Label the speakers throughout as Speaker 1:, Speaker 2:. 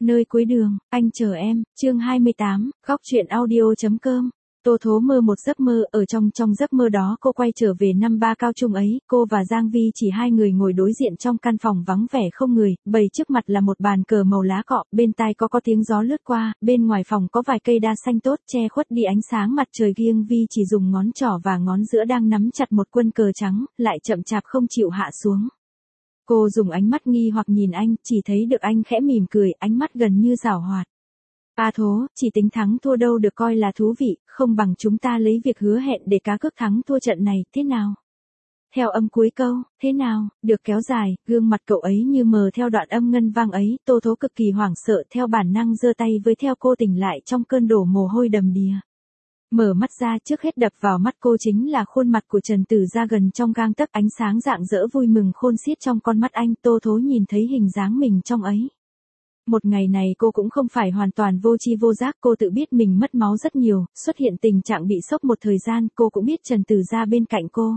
Speaker 1: Nơi cuối đường, anh chờ em, chương 28, góc truyện audio.com. Tô Thố mơ một giấc mơ, ở trong giấc mơ đó cô quay trở về năm ba cao trung ấy, cô và Giang Vi chỉ hai người ngồi đối diện trong căn phòng vắng vẻ không người, bày trước mặt là một bàn cờ màu lá cọ, bên tai có tiếng gió lướt qua, bên ngoài phòng có vài cây đa xanh tốt che khuất đi ánh sáng mặt trời. Giang Vi chỉ dùng ngón trỏ và ngón giữa đang nắm chặt một quân cờ trắng, lại chậm chạp không chịu hạ xuống. Cô dùng ánh mắt nghi hoặc nhìn anh, chỉ thấy được anh khẽ mỉm cười, ánh mắt gần như giảo hoạt. A Thố, chỉ tính thắng thua đâu được coi là thú vị, không bằng chúng ta lấy việc hứa hẹn để cá cược thắng thua trận này, thế nào? Theo âm cuối câu, thế nào, được kéo dài, gương mặt cậu ấy như mờ theo đoạn âm ngân vang ấy, Tô Thố cực kỳ hoảng sợ, theo bản năng giơ tay với theo cô tỉnh lại trong cơn đổ mồ hôi đầm đìa. Mở mắt ra, trước hết đập vào mắt cô chính là khuôn mặt của Trần Tử Gia gần trong gang tấc, ánh sáng rạng rỡ vui mừng khôn xiết trong con mắt anh. Tô Thố nhìn thấy hình dáng mình trong ấy. Một ngày này cô cũng không phải hoàn toàn vô tri vô giác, cô tự biết mình mất máu rất nhiều, xuất hiện tình trạng bị sốc một thời gian, cô cũng biết Trần Tử Gia bên cạnh cô.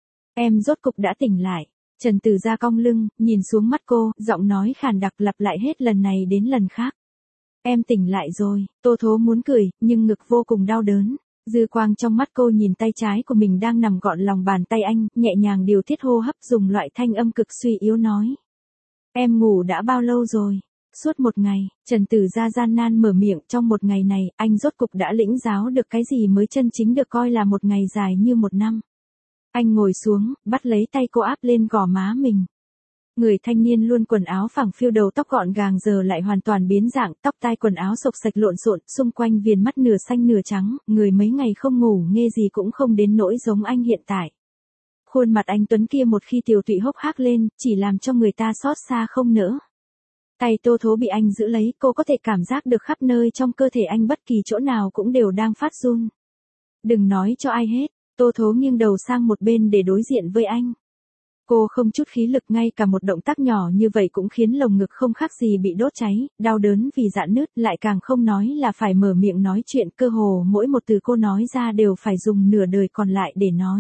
Speaker 1: Em rốt cục đã tỉnh lại. Trần Tử Gia cong lưng, nhìn xuống mắt cô, giọng nói khàn đặc lặp lại hết lần này đến lần khác. Em tỉnh lại rồi. Tô Thố muốn cười, nhưng ngực vô cùng đau đớn. Dư quang trong mắt cô nhìn tay trái của mình đang nằm gọn lòng bàn tay anh, nhẹ nhàng điều tiết hô hấp, dùng loại thanh âm cực suy yếu nói. Em ngủ đã bao lâu rồi? Suốt một ngày. Trần Tử Gia gian nan mở miệng, trong một ngày này, anh rốt cục đã lĩnh giáo được cái gì mới chân chính được coi là một ngày dài như một năm. Anh ngồi xuống, bắt lấy tay cô áp lên gò má mình. Người thanh niên luôn quần áo phẳng phiu, đầu tóc gọn gàng giờ lại hoàn toàn biến dạng, tóc tai quần áo xộc xạch lộn xộn, xung quanh viền mắt nửa xanh nửa trắng, người mấy ngày không ngủ nghe gì cũng không đến nỗi giống anh hiện tại. Khuôn mặt anh tuấn kia một khi tiều tụy hốc hác lên, chỉ làm cho người ta xót xa không nỡ. Tay Tô Thố bị anh giữ lấy, cô có thể cảm giác được khắp nơi trong cơ thể anh, bất kỳ chỗ nào cũng đều đang phát run. Đừng nói cho ai hết. Tô Thố nghiêng đầu sang một bên để đối diện với anh. Cô không chút khí lực, ngay cả một động tác nhỏ như vậy cũng khiến lồng ngực không khác gì bị đốt cháy, đau đớn vì rạn nứt, lại càng không nói là phải mở miệng nói chuyện, cơ hồ mỗi một từ cô nói ra đều phải dùng nửa đời còn lại để nói.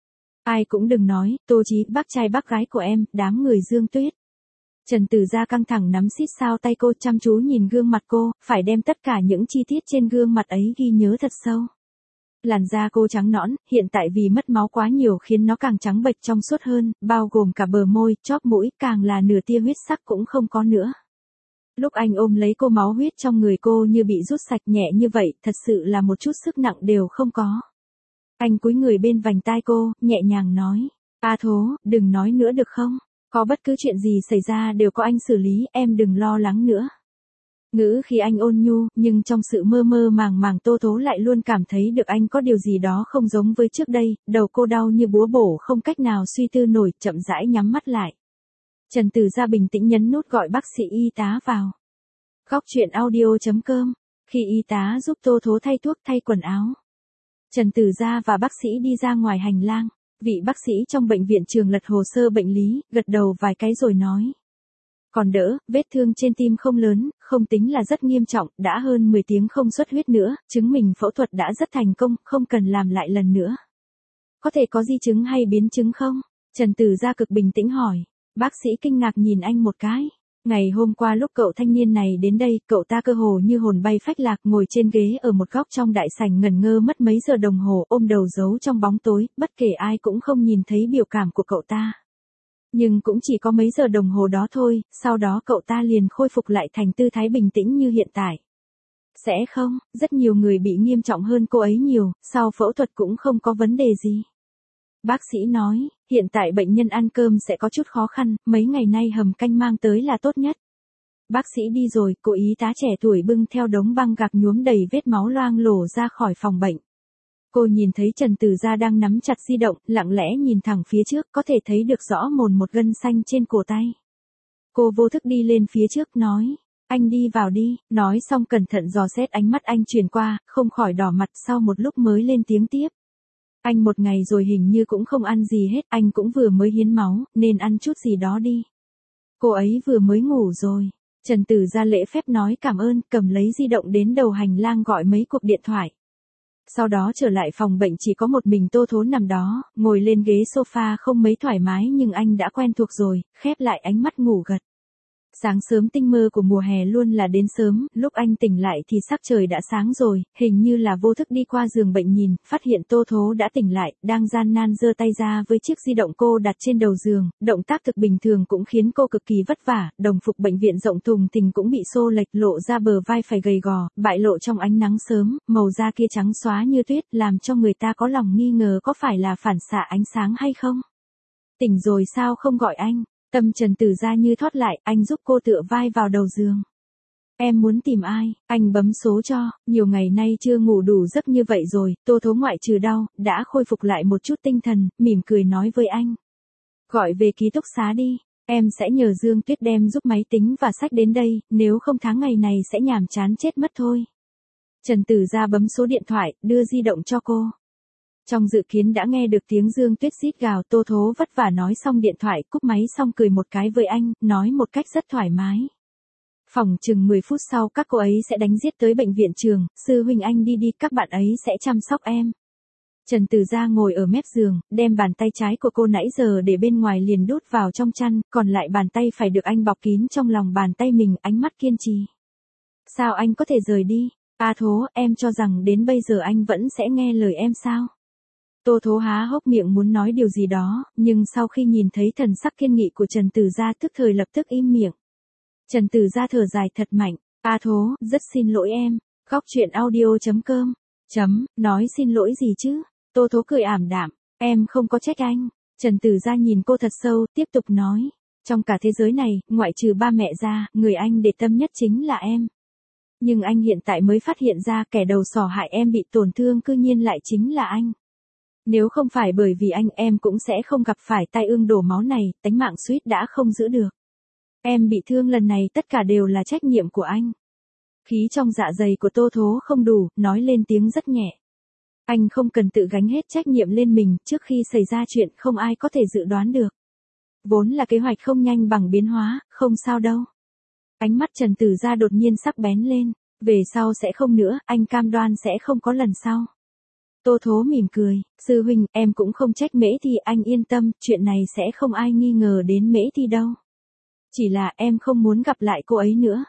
Speaker 1: Ai cũng đừng nói, Tô Chí, bác trai bác gái của em, đám người Dương Tuyết. Trần Tử Gia căng thẳng nắm xít sao tay cô, chăm chú nhìn gương mặt cô, phải đem tất cả những chi tiết trên gương mặt ấy ghi nhớ thật sâu. Làn da cô trắng nõn, hiện tại vì mất máu quá nhiều khiến nó càng trắng bệch trong suốt hơn, bao gồm cả bờ môi, chóp mũi, càng là nửa tia huyết sắc cũng không có nữa. Lúc anh ôm lấy cô, máu huyết trong người cô như bị rút sạch, nhẹ như vậy, thật sự là một chút sức nặng đều không có. Anh cúi người bên vành tai cô, nhẹ nhàng nói, A Thố, đừng nói nữa được không? Có bất cứ chuyện gì xảy ra đều có anh xử lý, em đừng lo lắng nữa. Ngữ khi anh ôn nhu, nhưng trong sự mơ mơ màng màng Tô Thố lại luôn cảm thấy được anh có điều gì đó không giống với trước đây, đầu cô đau như búa bổ không cách nào suy tư nổi, chậm rãi nhắm mắt lại. Trần Tử Gia bình tĩnh nhấn nút gọi bác sĩ y tá vào. Góc truyện audio.com. Khi y tá giúp Tô Thố thay thuốc thay quần áo, Trần Tử Gia và bác sĩ đi ra ngoài hành lang. Vị bác sĩ trong bệnh viện trường lật hồ sơ bệnh lý, gật đầu vài cái rồi nói. Còn đỡ, vết thương trên tim không lớn, không tính là rất nghiêm trọng, đã hơn 10 tiếng không xuất huyết nữa, chứng minh phẫu thuật đã rất thành công, không cần làm lại lần nữa. Có thể có di chứng hay biến chứng không? Trần Tử Gia cực bình tĩnh hỏi. Bác sĩ kinh ngạc nhìn anh một cái. Ngày hôm qua lúc cậu thanh niên này đến đây, cậu ta cơ hồ như hồn bay phách lạc, ngồi trên ghế ở một góc trong đại sảnh ngẩn ngơ mất mấy giờ đồng hồ, ôm đầu giấu trong bóng tối, bất kể ai cũng không nhìn thấy biểu cảm của cậu ta. Nhưng cũng chỉ có mấy giờ đồng hồ đó thôi, sau đó cậu ta liền khôi phục lại thành tư thái bình tĩnh như hiện tại. Sẽ không, rất nhiều người bị nghiêm trọng hơn cô ấy nhiều, sau phẫu thuật cũng không có vấn đề gì. Bác sĩ nói, hiện tại bệnh nhân ăn cơm sẽ có chút khó khăn, mấy ngày nay hầm canh mang tới là tốt nhất. Bác sĩ đi rồi, cô y tá trẻ tuổi bưng theo đống băng gạc nhuốm đầy vết máu loang lổ ra khỏi phòng bệnh. Cô nhìn thấy Trần Tử Gia đang nắm chặt di động, lặng lẽ nhìn thẳng phía trước, có thể thấy được rõ mồn một gân xanh trên cổ tay. Cô vô thức đi lên phía trước nói, anh đi vào đi, nói xong cẩn thận dò xét, ánh mắt anh chuyển qua, không khỏi đỏ mặt, sau một lúc mới lên tiếng tiếp. Anh một ngày rồi hình như cũng không ăn gì hết, anh cũng vừa mới hiến máu, nên ăn chút gì đó đi. Cô ấy vừa mới ngủ rồi. Trần Tử Gia lễ phép nói cảm ơn, cầm lấy di động đến đầu hành lang gọi mấy cuộc điện thoại. Sau đó trở lại phòng bệnh, chỉ có một mình Tô Thố nằm đó, ngồi lên ghế sofa không mấy thoải mái nhưng anh đã quen thuộc rồi, khép lại ánh mắt ngủ gật. Sáng sớm tinh mơ của mùa hè luôn là đến sớm, lúc anh tỉnh lại thì sắc trời đã sáng rồi, hình như là vô thức đi qua giường bệnh nhìn, phát hiện Tô Thố đã tỉnh lại, đang gian nan giơ tay ra với chiếc di động cô đặt trên đầu giường, động tác thực bình thường cũng khiến cô cực kỳ vất vả, đồng phục bệnh viện rộng thùng thình cũng bị xô lệch lộ ra bờ vai phải gầy gò, bại lộ trong ánh nắng sớm, màu da kia trắng xóa như tuyết, làm cho người ta có lòng nghi ngờ có phải là phản xạ ánh sáng hay không. Tỉnh rồi sao không gọi anh? Tâm Trần Tử ra như thoát lại, anh giúp cô tựa vai vào đầu giường. Em muốn tìm ai, anh bấm số cho, nhiều ngày nay chưa ngủ đủ giấc như vậy rồi, Tô Thố ngoại trừ đau, đã khôi phục lại một chút tinh thần, mỉm cười nói với anh. Gọi về ký túc xá đi, em sẽ nhờ Dương Tuyết đem giúp máy tính và sách đến đây, nếu không tháng ngày này sẽ nhàm chán chết mất thôi. Trần Tử ra bấm số điện thoại, đưa di động cho cô. Trong dự kiến đã nghe được tiếng Dương Tuyết rít gào, Tô Thố vất vả nói xong điện thoại, cúp máy xong cười một cái với anh, nói một cách rất thoải mái. Phòng chừng 10 phút sau các cô ấy sẽ đánh giết tới bệnh viện trường, sư huynh anh đi đi, các bạn ấy sẽ chăm sóc em. Trần Tử Gia ngồi ở mép giường, đem bàn tay trái của cô nãy giờ để bên ngoài liền đút vào trong chăn, còn lại bàn tay phải được anh bọc kín trong lòng bàn tay mình, ánh mắt kiên trì. Sao anh có thể rời đi? Thố, em cho rằng đến bây giờ anh vẫn sẽ nghe lời em sao? Tô Thố há hốc miệng muốn nói điều gì đó, nhưng sau khi nhìn thấy thần sắc kiên nghị của Trần Tử Gia tức thời lập tức im miệng. Trần Tử Gia thở dài thật mạnh, Thố, rất xin lỗi em, Góc Chuyện Audio.com, nói xin lỗi gì chứ? Tô Thố cười ảm đạm, em không có trách anh. Trần Tử Gia nhìn cô thật sâu, tiếp tục nói, trong cả thế giới này, ngoại trừ ba mẹ ra, người anh để tâm nhất chính là em. Nhưng anh hiện tại mới phát hiện ra kẻ đầu sỏ hại em bị tổn thương cư nhiên lại chính là anh. Nếu không phải bởi vì anh em cũng sẽ không gặp phải tai ương đổ máu này, tánh mạng suýt đã không giữ được. Em bị thương lần này tất cả đều là trách nhiệm của anh. Khí trong dạ dày của Tô Thố không đủ, nói lên tiếng rất nhẹ. Anh không cần tự gánh hết trách nhiệm lên mình, trước khi xảy ra chuyện không ai có thể dự đoán được. Vốn là kế hoạch không nhanh bằng biến hóa, không sao đâu. Ánh mắt Trần Tử Gia đột nhiên sắc bén lên, về sau sẽ không nữa, anh cam đoan sẽ không có lần sau. Tô Thố mỉm cười, sư huynh, em cũng không trách Mễ Thi, anh yên tâm, chuyện này sẽ không ai nghi ngờ đến Mễ Thi đâu. Chỉ là em không muốn gặp lại cô ấy nữa.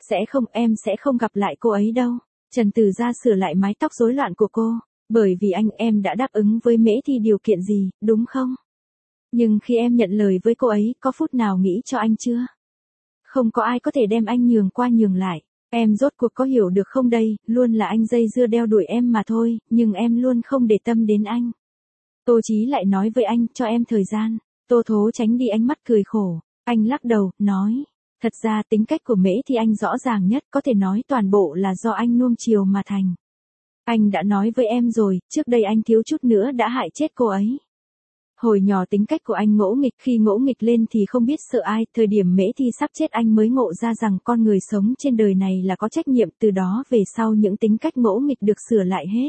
Speaker 1: Em sẽ không gặp lại cô ấy đâu. Trần Tử Gia sửa lại mái tóc rối loạn của cô, bởi vì em đã đáp ứng với Mễ Thi điều kiện gì, đúng không? Nhưng khi em nhận lời với cô ấy, có phút nào nghĩ cho anh chưa? Không có ai có thể đem anh nhường qua nhường lại. Em rốt cuộc có hiểu được không đây, luôn là anh dây dưa đeo đuổi em mà thôi, nhưng em luôn không để tâm đến anh. Tô Chí lại nói với anh, cho em thời gian. Tô Thố tránh đi ánh mắt cười khổ. Anh lắc đầu, nói, thật ra tính cách của Mễ thì anh rõ ràng nhất, có thể nói toàn bộ là do anh nuông chiều mà thành. Anh đã nói với em rồi, trước đây anh thiếu chút nữa đã hại chết cô ấy. Hồi nhỏ tính cách của anh ngỗ nghịch, khi ngỗ nghịch lên thì không biết sợ ai, thời điểm Mễ Thi sắp chết anh mới ngộ ra rằng con người sống trên đời này là có trách nhiệm, từ đó về sau những tính cách ngỗ nghịch được sửa lại hết.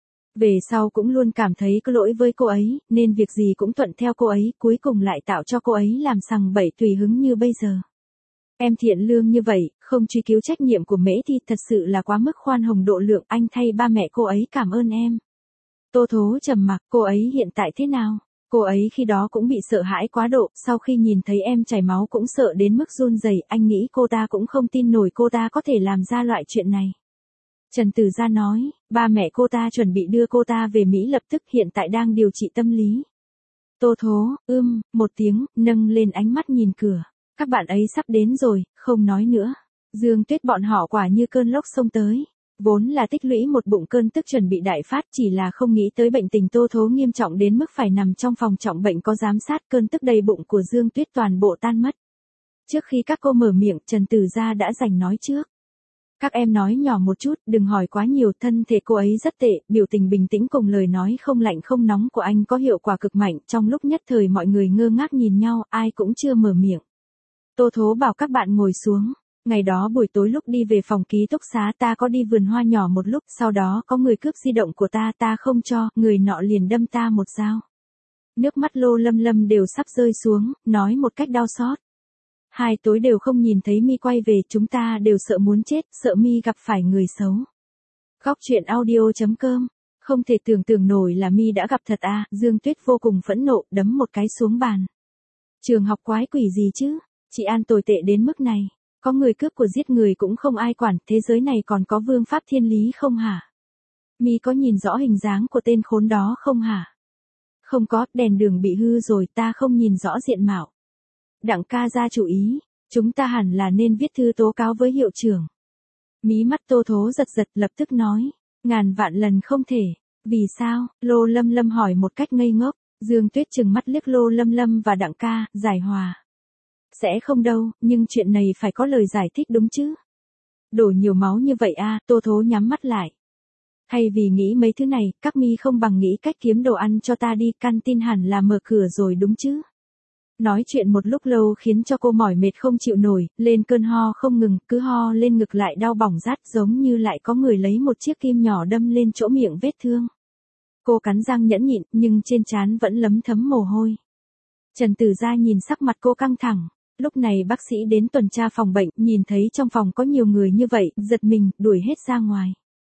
Speaker 1: Về sau cũng luôn cảm thấy có lỗi với cô ấy, nên việc gì cũng thuận theo cô ấy, cuối cùng lại tạo cho cô ấy làm sằng bậy tùy hứng như bây giờ. Em thiện lương như vậy, không truy cứu trách nhiệm của Mễ Thi thật sự là quá mức khoan hồng độ lượng, anh thay ba mẹ cô ấy cảm ơn em. Tô Thố trầm mặc, cô ấy hiện tại thế nào? Cô ấy khi đó cũng bị sợ hãi quá độ, sau khi nhìn thấy em chảy máu cũng sợ đến mức run rẩy, anh nghĩ cô ta cũng không tin nổi cô ta có thể làm ra loại chuyện này. Trần Tử Gia nói, ba mẹ cô ta chuẩn bị đưa cô ta về Mỹ lập tức, hiện tại đang điều trị tâm lý. Tô Thố, một tiếng, nâng lên ánh mắt nhìn cửa. Các bạn ấy sắp đến rồi, không nói nữa. Dương Tuyết bọn họ quả như cơn lốc xông tới. Vốn là tích lũy một bụng cơn tức chuẩn bị đại phát, chỉ là không nghĩ tới bệnh tình Tô Thố nghiêm trọng đến mức phải nằm trong phòng trọng bệnh có giám sát, cơn tức đầy bụng của Dương Tuyết toàn bộ tan mất. Trước khi các cô mở miệng, Trần Tử Gia đã giành nói trước. Các em nói nhỏ một chút, đừng hỏi quá nhiều, thân thể cô ấy rất tệ, biểu tình bình tĩnh cùng lời nói không lạnh không nóng của anh có hiệu quả cực mạnh, trong lúc nhất thời mọi người ngơ ngác nhìn nhau, ai cũng chưa mở miệng. Tô Thố bảo các bạn ngồi xuống. Ngày đó buổi tối lúc đi về phòng ký túc xá ta có đi vườn hoa nhỏ một lúc, sau đó có người cướp di động của ta không cho, người nọ liền đâm ta một dao. Nước mắt Lô Lâm Lâm đều sắp rơi xuống, nói một cách đau xót. 2 tối đều không nhìn thấy mi quay về, chúng ta đều sợ muốn chết, sợ mi gặp phải người xấu. Góc Chuyện Audio.com, không thể tưởng tượng nổi là mi đã gặp thật à, Dương Tuyết vô cùng phẫn nộ, đấm một cái xuống bàn. Trường học quái quỷ gì chứ, chị An tồi tệ đến mức này. Có người cướp của giết người cũng không ai quản, thế giới này còn có vương pháp thiên lý không hả? Mi có nhìn rõ hình dáng của tên khốn đó không hả? Không có, đèn đường bị hư rồi, ta không nhìn rõ diện mạo. Đặng ca ra chủ ý, chúng ta hẳn là nên viết thư tố cáo với hiệu trưởng. Mí mắt Tô Thố giật giật lập tức nói, ngàn vạn lần không thể. Vì sao? Lô Lâm Lâm hỏi một cách ngây ngốc. Dương Tuyết trừng mắt liếc Lô Lâm Lâm và Đặng ca, giải hòa. Sẽ không đâu, nhưng chuyện này phải có lời giải thích đúng chứ. Đổ nhiều máu như vậy à, Tô Thố nhắm mắt lại. Thay vì nghĩ mấy thứ này, các mi không bằng nghĩ cách kiếm đồ ăn cho ta đi, căn tin hẳn là mở cửa rồi đúng chứ. Nói chuyện một lúc lâu khiến cho cô mỏi mệt không chịu nổi, lên cơn ho không ngừng, cứ ho lên ngực lại đau bỏng rát giống như lại có người lấy một chiếc kim nhỏ đâm lên chỗ miệng vết thương. Cô cắn răng nhẫn nhịn, nhưng trên trán vẫn lấm thấm mồ hôi. Trần Tử Gia nhìn sắc mặt cô căng thẳng. Lúc này bác sĩ đến tuần tra phòng bệnh, nhìn thấy trong phòng có nhiều người như vậy, giật mình, đuổi hết ra ngoài.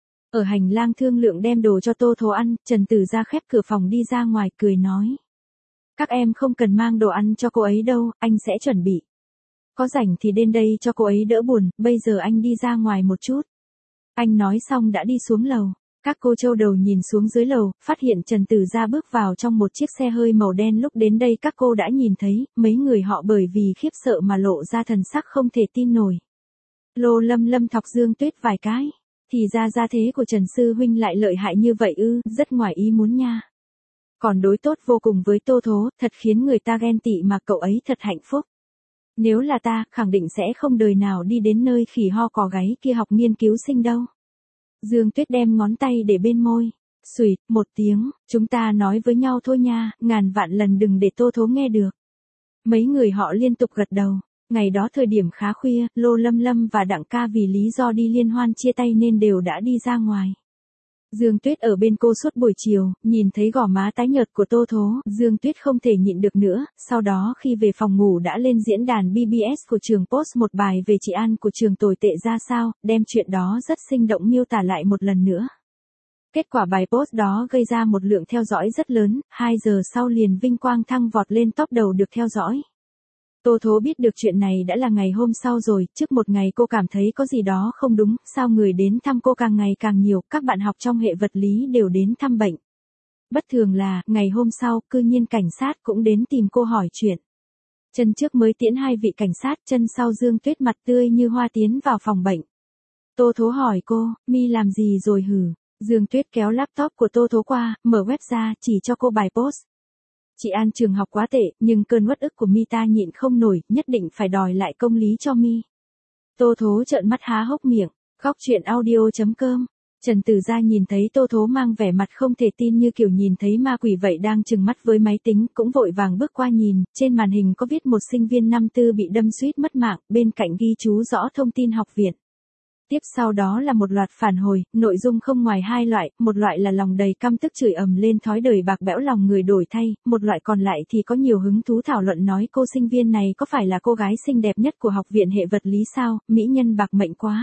Speaker 1: Ở hành lang thương lượng đem đồ cho Tô Thố ăn, Trần Tử Gia khép cửa phòng đi ra ngoài cười nói. Các em không cần mang đồ ăn cho cô ấy đâu, anh sẽ chuẩn bị. Có rảnh thì đến đây cho cô ấy đỡ buồn, bây giờ anh đi ra ngoài một chút. Anh nói xong đã đi xuống lầu. Các cô châu đầu nhìn xuống dưới lầu, phát hiện Trần Tử Gia bước vào trong một chiếc xe hơi màu đen. Lúc đến đây các cô đã nhìn thấy, mấy người họ bởi vì khiếp sợ mà lộ ra thần sắc không thể tin nổi. Lô Lâm Lâm thọc Dương Tuyết vài cái. Thì ra gia thế của Trần Sư Huynh lại lợi hại như vậy ư, rất ngoài ý muốn nha. Còn đối tốt vô cùng với Tô Thố, thật khiến người ta ghen tị mà cậu ấy thật hạnh phúc. Nếu là ta, khẳng định sẽ không đời nào đi đến nơi khỉ ho cò gáy kia học nghiên cứu sinh đâu. Dương Tuyết đem ngón tay để bên môi. Xùyt, một tiếng, chúng ta nói với nhau thôi nha, ngàn vạn lần đừng để Tô Thố nghe được. Mấy người họ liên tục gật đầu. Ngày đó thời điểm khá khuya, Lô Lâm Lâm và Đặng ca vì lý do đi liên hoan chia tay nên đều đã đi ra ngoài. Dương Tuyết ở bên cô suốt buổi chiều, nhìn thấy gò má tái nhợt của Tô Thố, Dương Tuyết không thể nhịn được nữa, sau đó khi về phòng ngủ đã lên diễn đàn BBS của trường post một bài về chị An của trường tồi tệ ra sao, đem chuyện đó rất sinh động miêu tả lại một lần nữa. Kết quả bài post đó gây ra một lượng theo dõi rất lớn, 2 giờ sau liền vinh quang thăng vọt lên top đầu được theo dõi. Tô Thố biết được chuyện này đã là ngày hôm sau rồi, trước một ngày cô cảm thấy có gì đó không đúng, sao người đến thăm cô càng ngày càng nhiều, các bạn học trong hệ vật lý đều đến thăm bệnh. Bất thường là, ngày hôm sau, cư nhiên cảnh sát cũng đến tìm cô hỏi chuyện. Chân trước mới tiễn 2 vị cảnh sát, chân sau Dương Tuyết mặt tươi như hoa tiến vào phòng bệnh. Tô Thố hỏi cô, mi làm gì rồi hử? Dương Tuyết kéo laptop của Tô Thố qua, mở web ra, chỉ cho cô bài post. Chị An trường học quá tệ, nhưng cơn uất ức của mi ta nhịn không nổi, nhất định phải đòi lại công lý cho mi. Tô Thố trợn mắt há hốc miệng, khóc chuyện audio.com. Trần Tử Gia nhìn thấy Tô Thố mang vẻ mặt không thể tin như kiểu nhìn thấy ma quỷ vậy đang trừng mắt với máy tính, cũng vội vàng bước qua nhìn, trên màn hình có viết một sinh viên năm tư bị đâm suýt mất mạng, bên cạnh ghi chú rõ thông tin học viện. Tiếp sau đó là một loạt phản hồi, nội dung không ngoài 2 loại, một loại là lòng đầy căm tức chửi ầm lên thói đời bạc bẽo lòng người đổi thay, một loại còn lại thì có nhiều hứng thú thảo luận nói cô sinh viên này có phải là cô gái xinh đẹp nhất của học viện hệ vật lý sao, mỹ nhân bạc mệnh quá.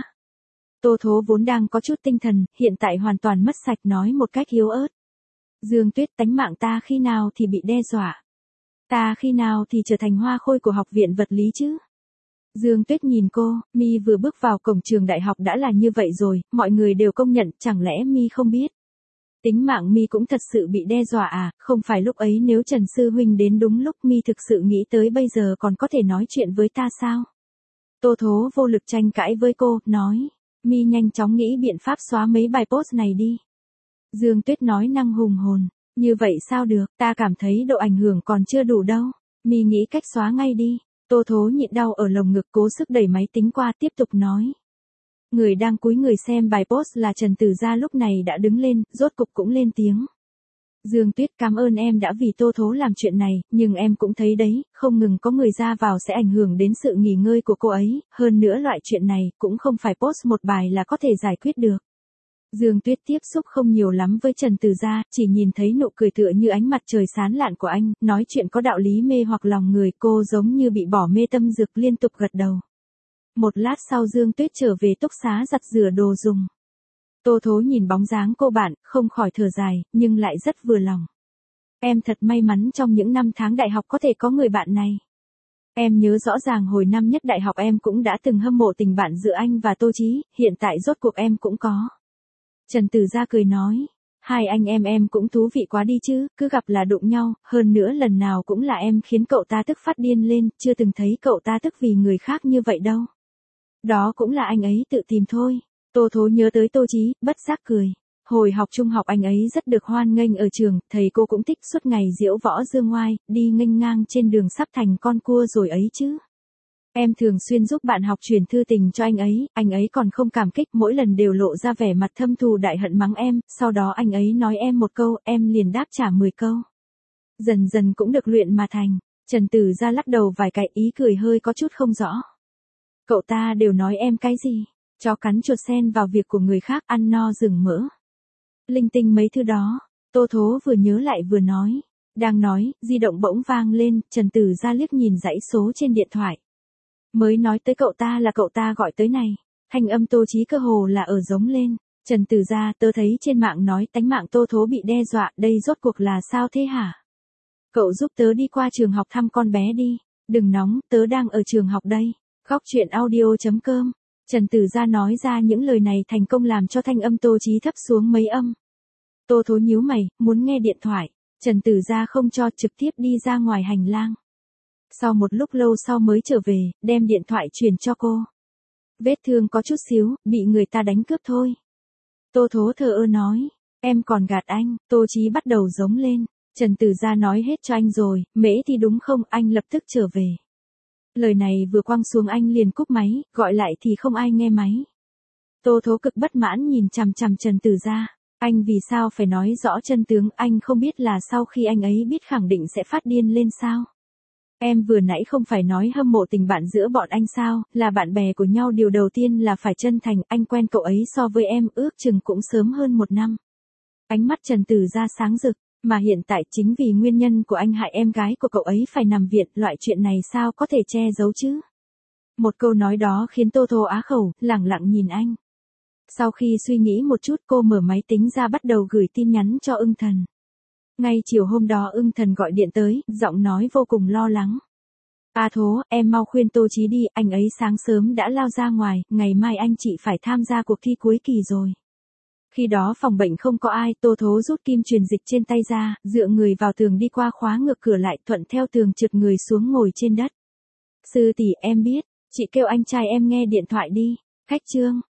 Speaker 1: Tô Thố vốn đang có chút tinh thần, hiện tại hoàn toàn mất sạch nói một cách yếu ớt. Dương Tuyết, tánh mạng ta khi nào thì bị đe dọa? Ta khi nào thì trở thành hoa khôi của học viện vật lý chứ? Dương Tuyết nhìn cô, mi vừa bước vào cổng trường đại học đã là như vậy rồi, mọi người đều công nhận, chẳng lẽ mi không biết? Tính mạng mi cũng thật sự bị đe dọa à, không phải lúc ấy nếu Trần Sư Huynh đến đúng lúc mi thực sự nghĩ tới bây giờ còn có thể nói chuyện với ta sao? Tô Thố vô lực tranh cãi với cô, nói, mi nhanh chóng nghĩ biện pháp xóa mấy bài post này đi. Dương Tuyết nói năng hùng hồn, như vậy sao được, ta cảm thấy độ ảnh hưởng còn chưa đủ đâu, mi nghĩ cách xóa ngay đi. Tô Thố nhịn đau ở lồng ngực cố sức đẩy máy tính qua tiếp tục nói. Người đang cúi người xem bài post là Trần Tử Gia lúc này đã đứng lên, rốt cục cũng lên tiếng. Dương Tuyết cảm ơn em đã vì Tô Thố làm chuyện này, nhưng em cũng thấy đấy, không ngừng có người ra vào sẽ ảnh hưởng đến sự nghỉ ngơi của cô ấy, hơn nữa loại chuyện này cũng không phải post một bài là có thể giải quyết được. Dương Tuyết tiếp xúc không nhiều lắm với Trần Tử Gia, chỉ nhìn thấy nụ cười tựa như ánh mặt trời sáng lạn của anh, nói chuyện có đạo lý mê hoặc lòng người, cô giống như bị bỏ mê tâm dược liên tục gật đầu. Một lát sau Dương Tuyết trở về túc xá giặt rửa đồ dùng. Tô Thố nhìn bóng dáng cô bạn, không khỏi thở dài, nhưng lại rất vừa lòng. Em thật may mắn trong những năm tháng đại học có thể có người bạn này. Em nhớ rõ ràng hồi năm nhất đại học em cũng đã từng hâm mộ tình bạn giữa anh và Tô Chí, hiện tại rốt cuộc em cũng có. Trần Tử Gia cười nói, hai anh em cũng thú vị quá đi chứ, cứ gặp là đụng nhau, hơn nữa lần nào cũng là em khiến cậu ta tức phát điên lên, chưa từng thấy cậu ta tức vì người khác như vậy đâu. Đó cũng là anh ấy tự tìm thôi. Tô Thố nhớ tới Tô Chí, bất giác cười. Hồi học trung học anh ấy rất được hoan nghênh ở trường, thầy cô cũng thích suốt ngày diễu võ dương ngoai, đi nghênh ngang trên đường sắp thành con cua rồi ấy chứ. Em thường xuyên giúp bạn học truyền thư tình cho anh ấy còn không cảm kích, mỗi lần đều lộ ra vẻ mặt thâm thù đại hận mắng em, sau đó anh ấy nói em một câu, em liền đáp trả 10 câu. Dần dần cũng được luyện mà thành. Trần Tử Gia lắc đầu vài cái, ý cười hơi có chút không rõ. Cậu ta đều nói em cái gì? Chó cắn chuột sen vào việc của người khác, ăn no rừng mỡ. Linh tinh mấy thứ đó. Tô Thố vừa nhớ lại vừa nói. Đang nói, di động bỗng vang lên, Trần Tử Gia liếc nhìn dãy số trên điện thoại. Mới nói tới cậu ta là cậu ta gọi tới này. Thanh âm Tô Chí cơ hồ là ở giống lên. Trần Tử Gia, tớ thấy trên mạng nói tánh mạng Tô Thố bị đe dọa, đây rốt cuộc là sao thế hả? Cậu giúp tớ đi qua trường học thăm con bé đi. Đừng nóng, tớ đang ở trường học đây. Góc truyện audio.com. Trần Tử Gia nói ra những lời này thành công làm cho thanh âm Tô Chí thấp xuống mấy âm. Tô Thố nhíu mày, muốn nghe điện thoại. Trần Tử Gia không cho, trực tiếp đi ra ngoài hành lang. Sau một lúc lâu sau mới trở về, đem điện thoại truyền cho cô. Vết thương có chút xíu, bị người ta đánh cướp thôi. Tô Thố thờ ơ nói, em còn gạt anh. Tô Chí bắt đầu giống lên. Trần Tử Gia nói hết cho anh rồi, mễ thì đúng không, anh lập tức trở về. Lời này vừa quăng xuống anh liền cúp máy, gọi lại thì không ai nghe máy. Tô Thố cực bất mãn nhìn chằm chằm Trần Tử Gia. Anh vì sao phải nói rõ chân tướng, anh không biết là sau khi anh ấy biết khẳng định sẽ phát điên lên sao? Em vừa nãy không phải nói hâm mộ tình bạn giữa bọn anh sao, là bạn bè của nhau, điều đầu tiên là phải chân thành, anh quen cậu ấy so với em ước chừng cũng sớm hơn 1 năm. Ánh mắt Trần Tử Gia sáng rực, mà hiện tại chính vì nguyên nhân của anh hại em gái của cậu ấy phải nằm viện, loại chuyện này sao có thể che giấu chứ? Một câu nói đó khiến Tô Thố á khẩu, lẳng lặng nhìn anh. Sau khi suy nghĩ một chút cô mở máy tính ra bắt đầu gửi tin nhắn cho Ưng Thần. Ngay chiều hôm đó Ưng Thần gọi điện tới, giọng nói vô cùng lo lắng. A Thố, em mau khuyên Tô Chí đi, anh ấy sáng sớm đã lao ra ngoài, ngày mai anh chị phải tham gia cuộc thi cuối kỳ rồi. Khi đó phòng bệnh không có ai, Tô Thố rút kim truyền dịch trên tay ra, dựa người vào tường đi qua khóa ngược cửa lại, thuận theo tường trượt người xuống ngồi trên đất. Sư tỷ, em biết, chị kêu anh trai em nghe điện thoại đi. Khách trương.